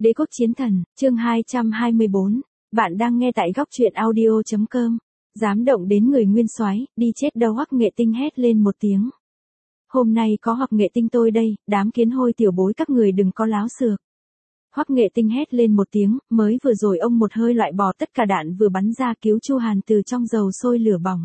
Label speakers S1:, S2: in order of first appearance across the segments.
S1: Đế quốc chiến thần, chương 224. Bạn đang nghe tại góc truyện audio.com. Dám động đến người nguyên soái, đi chết đâu. Hoắc Nghệ Tinh hét lên một tiếng. Hôm nay có Hoắc Nghệ Tinh tôi đây, đám kiến hôi tiểu bối các người đừng có láo xược. Hoắc Nghệ Tinh hét lên một tiếng, mới vừa rồi ông một hơi loại bỏ tất cả đạn vừa bắn ra cứu Chu Hàn từ trong dầu sôi lửa bỏng.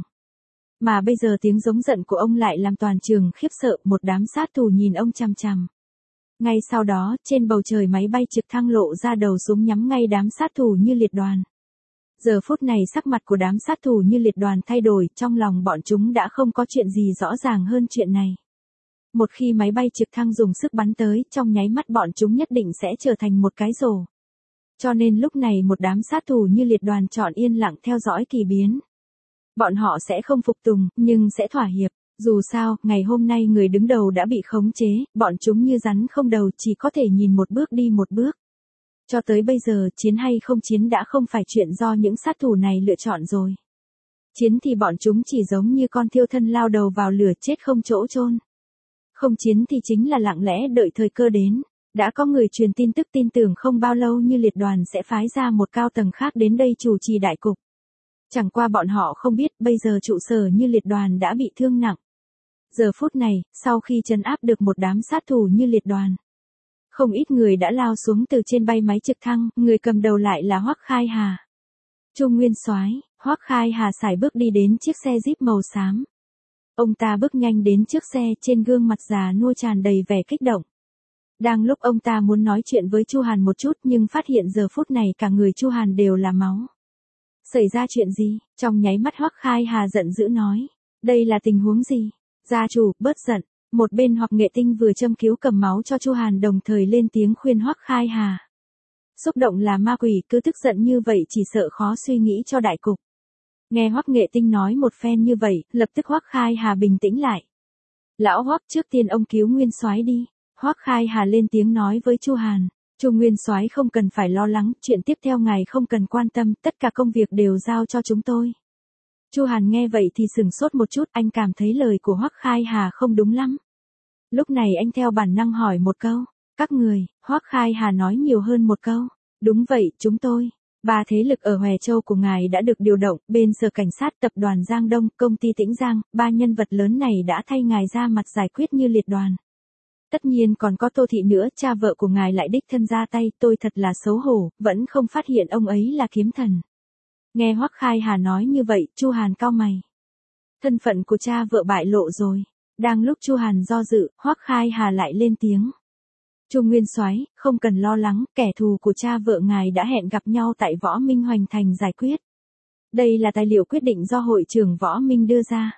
S1: Mà bây giờ tiếng giống giận của ông lại làm toàn trường khiếp sợ, một đám sát thủ nhìn ông chằm chằm. Ngay sau đó, trên bầu trời máy bay trực thăng lộ ra đầu súng nhắm ngay đám sát thủ Như Liệt đoàn. Giờ phút này sắc mặt của đám sát thủ Như Liệt đoàn thay đổi, trong lòng bọn chúng đã không có chuyện gì rõ ràng hơn chuyện này. Một khi máy bay trực thăng dùng sức bắn tới, trong nháy mắt bọn chúng nhất định sẽ trở thành một cái rổ. Cho nên lúc này một đám sát thủ Như Liệt đoàn chọn yên lặng theo dõi kỳ biến. Bọn họ sẽ không phục tùng, nhưng sẽ thỏa hiệp. Dù sao, ngày hôm nay người đứng đầu đã bị khống chế, bọn chúng như rắn không đầu, chỉ có thể nhìn một bước đi một bước. Cho tới bây giờ, chiến hay không chiến đã không phải chuyện do những sát thủ này lựa chọn rồi. Chiến thì bọn chúng chỉ giống như con thiêu thân lao đầu vào lửa chết không chỗ chôn. Không chiến thì chính là lặng lẽ đợi thời cơ đến. Đã có người truyền tin tức tin tưởng không bao lâu Như Liệt đoàn sẽ phái ra một cao tầng khác đến đây chủ trì đại cục. Chẳng qua bọn họ không biết bây giờ trụ sở Như Liệt đoàn đã bị thương nặng. Giờ phút này, sau khi trấn áp được một đám sát thủ Như Liệt đoàn, không ít người đã lao xuống từ trên bay máy trực thăng, người cầm đầu lại là Hoắc Khai Hà. Chu nguyên soái, Hoắc Khai Hà sải bước đi đến chiếc xe Jeep màu xám. Ông ta bước nhanh đến trước xe, trên gương mặt già nua tràn đầy vẻ kích động. Đang lúc ông ta muốn nói chuyện với Chu Hàn một chút nhưng phát hiện giờ phút này cả người Chu Hàn đều là máu. Xảy ra chuyện gì? Trong nháy mắt Hoắc Khai Hà giận dữ nói. Đây là tình huống gì? Gia chủ, bớt giận. Một bên Hoắc Nghệ Tinh vừa châm cứu cầm máu cho Chu Hàn đồng thời lên tiếng khuyên Hoắc Khai Hà. Xúc động là ma quỷ, cứ tức giận như vậy chỉ sợ khó suy nghĩ cho đại cục. Nghe Hoắc Nghệ Tinh nói một phen như vậy, lập tức Hoắc Khai Hà bình tĩnh lại. Lão Hoắc, trước tiên ông cứu nguyên soái đi. Hoắc Khai Hà lên tiếng nói với Chu Hàn. Chu nguyên soái không cần phải lo lắng, chuyện tiếp theo ngài không cần quan tâm, tất cả công việc đều giao cho chúng tôi. Chu Hàn nghe vậy thì sửng sốt một chút, anh cảm thấy lời của Hoắc Khai Hà không đúng lắm. Lúc này anh theo bản năng hỏi một câu, các người. Hoắc Khai Hà nói nhiều hơn một câu, đúng vậy, chúng tôi. 3 thế lực ở Hòe Châu của ngài đã được điều động, bên Sở Cảnh sát, tập đoàn Giang Đông, công ty Tĩnh Giang, 3 nhân vật lớn này đã thay ngài ra mặt giải quyết Như Liệt đoàn. Tất nhiên còn có Tô Thị nữa, cha vợ của ngài lại đích thân ra tay, tôi thật là xấu hổ, vẫn không phát hiện ông ấy là kiếm thần. Nghe Hoắc Khai Hà nói như vậy, Chu Hàn cau mày. Thân phận của cha vợ bại lộ rồi. Đang lúc Chu Hàn do dự, Hoắc Khai Hà lại lên tiếng. Chu nguyên soái, không cần lo lắng, kẻ thù của cha vợ ngài đã hẹn gặp nhau tại Võ Minh Hoành Thành giải quyết. Đây là tài liệu quyết định do hội trưởng Võ Minh đưa ra.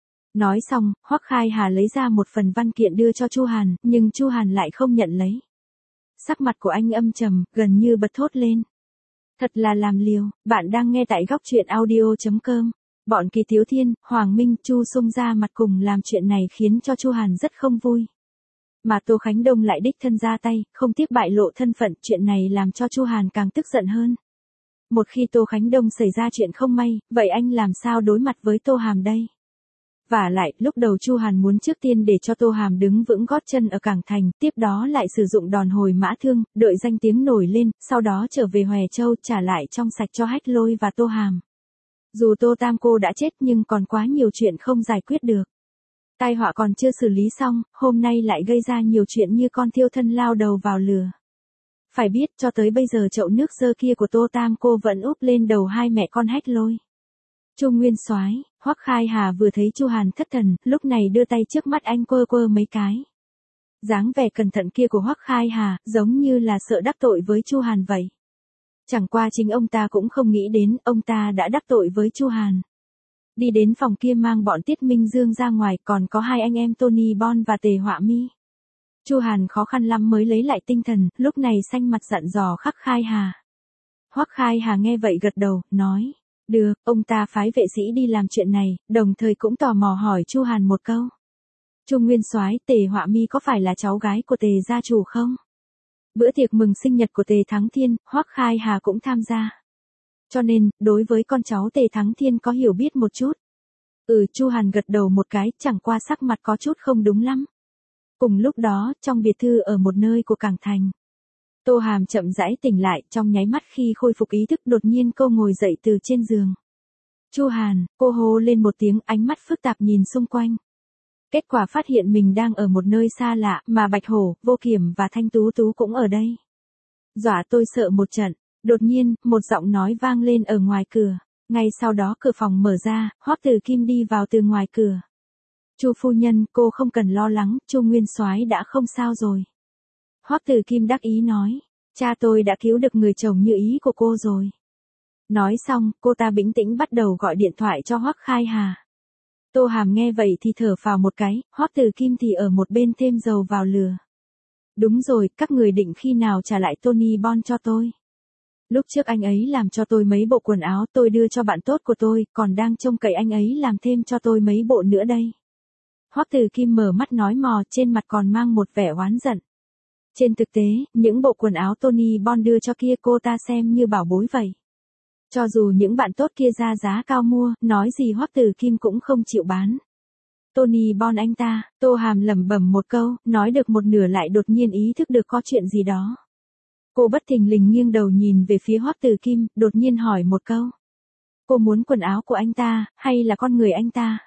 S1: Nói xong, Hoắc Khai Hà lấy ra một phần văn kiện đưa cho Chu Hàn, nhưng Chu Hàn lại không nhận lấy. Sắc mặt của anh âm trầm, gần như bật thốt lên. Thật là làm liều. Bạn đang nghe tại góc truyện audio.com. Bọn Kỳ Thiếu Thiên, Hoàng Minh, Chu xông ra mặt cùng làm chuyện này khiến cho Chu Hàn rất không vui. Mà Tô Khánh Đông lại đích thân ra tay, không tiếc bại lộ thân phận, chuyện này làm cho Chu Hàn càng tức giận hơn. Một khi Tô Khánh Đông xảy ra chuyện không may, vậy anh làm sao đối mặt với Tô Hàm đây? Vả lại, lúc đầu Chu Hàn muốn trước tiên để cho Tô Hàm đứng vững gót chân ở Cảng Thành, tiếp đó lại sử dụng đòn hồi mã thương, đợi danh tiếng nổi lên, sau đó trở về Hòe Châu trả lại trong sạch cho Hách Lôi và Tô Hàm. Dù Tô Tam cô đã chết nhưng còn quá nhiều chuyện không giải quyết được. Tai họa còn chưa xử lý xong, hôm nay lại gây ra nhiều chuyện như con thiêu thân lao đầu vào lửa. Phải biết cho tới bây giờ chậu nước dơ kia của Tô Tam cô vẫn úp lên đầu hai mẹ con Hách Lôi. Chu nguyên soái, Hoắc Khai Hà vừa thấy Chu Hàn thất thần, lúc này đưa tay trước mắt anh quơ quơ mấy cái. Dáng vẻ cẩn thận kia của Hoắc Khai Hà, giống như là sợ đắc tội với Chu Hàn vậy. Chẳng qua chính ông ta cũng không nghĩ đến, ông ta đã đắc tội với Chu Hàn. Đi đến phòng kia mang bọn Tiết Minh Dương ra ngoài, còn có hai anh em Tony Bon và Tề Họa Mi. Chu Hàn khó khăn lắm mới lấy lại tinh thần, lúc này xanh mặt dặn dò Hoắc Khai Hà. Hoắc Khai Hà nghe vậy gật đầu, nói. Được, ông ta phái vệ sĩ đi làm chuyện này, đồng thời cũng tò mò hỏi Chu Hàn một câu. Chu nguyên soái, Tề Họa Mi có phải là cháu gái của Tề gia chủ không? Bữa tiệc mừng sinh nhật của Tề Thắng Thiên, Hoắc Khai Hà cũng tham gia. Cho nên, đối với con cháu Tề Thắng Thiên có hiểu biết một chút. Chu Hàn gật đầu một cái, chẳng qua sắc mặt có chút không đúng lắm. Cùng lúc đó, trong biệt thự ở một nơi của Cảng Thành. Tô Hàm chậm rãi tỉnh lại, trong nháy mắt khi khôi phục ý thức đột nhiên cô ngồi dậy từ trên giường. Chu Hàn, cô hô lên một tiếng, ánh mắt phức tạp nhìn xung quanh. Kết quả phát hiện mình đang ở một nơi xa lạ, mà Bạch Hổ, Vô Kiểm và Thanh Tú Tú cũng ở đây. Dọa tôi sợ một trận, đột nhiên, một giọng nói vang lên ở ngoài cửa. Ngay sau đó cửa phòng mở ra, Hoắc Tử Kim đi vào từ ngoài cửa. Chu phu nhân, cô không cần lo lắng, Chu Nguyên Soái đã không sao rồi. Hoắc Tử Kim đắc ý nói, cha tôi đã cứu được người chồng như ý của cô rồi. Nói xong, cô ta bình tĩnh bắt đầu gọi điện thoại cho Hoắc Khai Hà. Tô Hàm nghe vậy thì thở phào một cái, Hoắc Tử Kim thì ở một bên thêm dầu vào lửa. Đúng rồi, các người định khi nào trả lại Tony Bon cho tôi? Lúc trước anh ấy làm cho tôi mấy bộ quần áo tôi đưa cho bạn tốt của tôi, còn đang trông cậy anh ấy làm thêm cho tôi mấy bộ nữa đây. Hoắc Tử Kim mở mắt nói mò, trên mặt còn mang một vẻ oán giận. Trên thực tế, những bộ quần áo Tony Bon đưa cho kia cô ta xem như bảo bối vậy. Cho dù những bạn tốt kia ra giá cao mua, nói gì Hoắc Tử Kim cũng không chịu bán. Tony Bon anh ta, Tô Hàm lẩm bẩm một câu, nói được một nửa lại đột nhiên ý thức được có chuyện gì đó. Cô bất thình lình nghiêng đầu nhìn về phía Hoắc Tử Kim, đột nhiên hỏi một câu. Cô muốn quần áo của anh ta, hay là con người anh ta?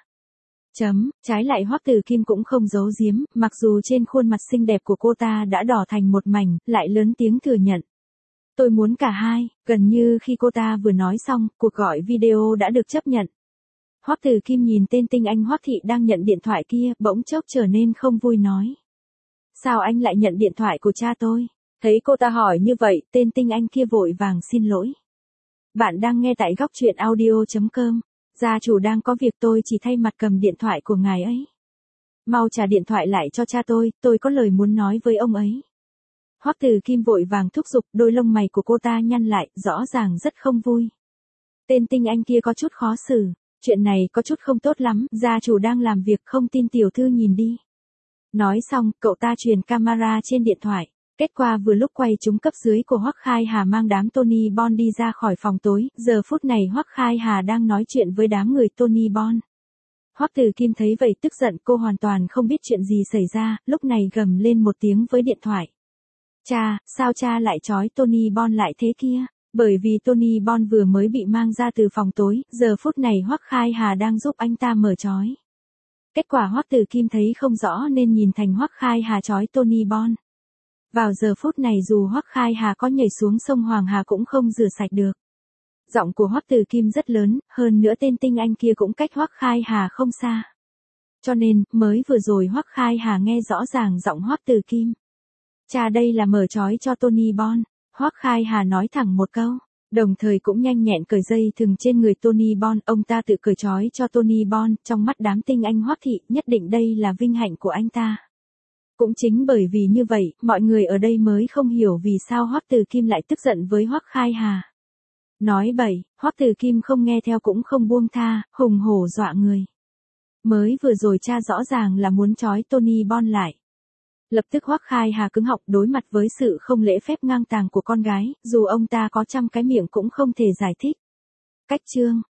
S1: Trái lại Hoắc Tử Kim cũng không giấu giếm, mặc dù trên khuôn mặt xinh đẹp của cô ta đã đỏ thành một mảnh, lại lớn tiếng thừa nhận. Tôi muốn cả hai, gần như khi cô ta vừa nói xong, cuộc gọi video đã được chấp nhận. Hoắc Tử Kim nhìn tên tinh anh Hoắc Thị đang nhận điện thoại kia, bỗng chốc trở nên không vui nói. Sao anh lại nhận điện thoại của cha tôi? Thấy cô ta hỏi như vậy, tên tinh anh kia vội vàng xin lỗi. Bạn đang nghe tại góc truyện audio.com. Gia chủ đang có việc, tôi chỉ thay mặt cầm điện thoại của ngài ấy. Mau trả điện thoại lại cho cha tôi có lời muốn nói với ông ấy. Hoắc Tử Kim vội vàng thúc giục, đôi lông mày của cô ta nhăn lại, rõ ràng rất không vui. Tên tinh anh kia có chút khó xử, chuyện này có chút không tốt lắm, gia chủ đang làm việc, không tin tiểu thư nhìn đi. Nói xong, cậu ta truyền camera trên điện thoại. Kết quả vừa lúc quay trúng cấp dưới của Hoắc Khai Hà mang đám Tony Bon đi ra khỏi phòng tối, giờ phút này Hoắc Khai Hà đang nói chuyện với đám người Tony Bon. Hoắc Tử Kim thấy vậy tức giận, cô hoàn toàn không biết chuyện gì xảy ra, lúc này gầm lên một tiếng với điện thoại. Cha, sao cha lại trói Tony Bon lại thế kia? Bởi vì Tony Bon vừa mới bị mang ra từ phòng tối, giờ phút này Hoắc Khai Hà đang giúp anh ta mở trói. Kết quả Hoắc Tử Kim thấy không rõ nên nhìn thành Hoắc Khai Hà trói Tony Bon. Vào giờ phút này dù Hoắc Khai Hà có nhảy xuống sông Hoàng Hà cũng không rửa sạch được. Giọng của Hoắc Tử Kim rất lớn, hơn nữa tên tinh anh kia cũng cách Hoắc Khai Hà không xa. Cho nên, mới vừa rồi Hoắc Khai Hà nghe rõ ràng giọng Hoắc Tử Kim. Cha đây là mở trói cho Tony Bon. Hoắc Khai Hà nói thẳng một câu, đồng thời cũng nhanh nhẹn cởi dây thừng trên người Tony Bon, ông ta tự cởi trói cho Tony Bon, trong mắt đám tinh anh Hoắc Thị, nhất định đây là vinh hạnh của anh ta. Cũng chính bởi vì như vậy, mọi người ở đây mới không hiểu vì sao Hoắc Tử Kim lại tức giận với Hoắc Khai Hà. Nói bậy, Hoắc Tử Kim không nghe theo cũng không buông tha, hùng hổ dọa người. Mới vừa rồi cha rõ ràng là muốn trói Tony Bon lại. Lập tức Hoắc Khai Hà cứng họng đối mặt với sự không lễ phép ngang tàng của con gái, dù ông ta có trăm cái miệng cũng không thể giải thích. Cách chương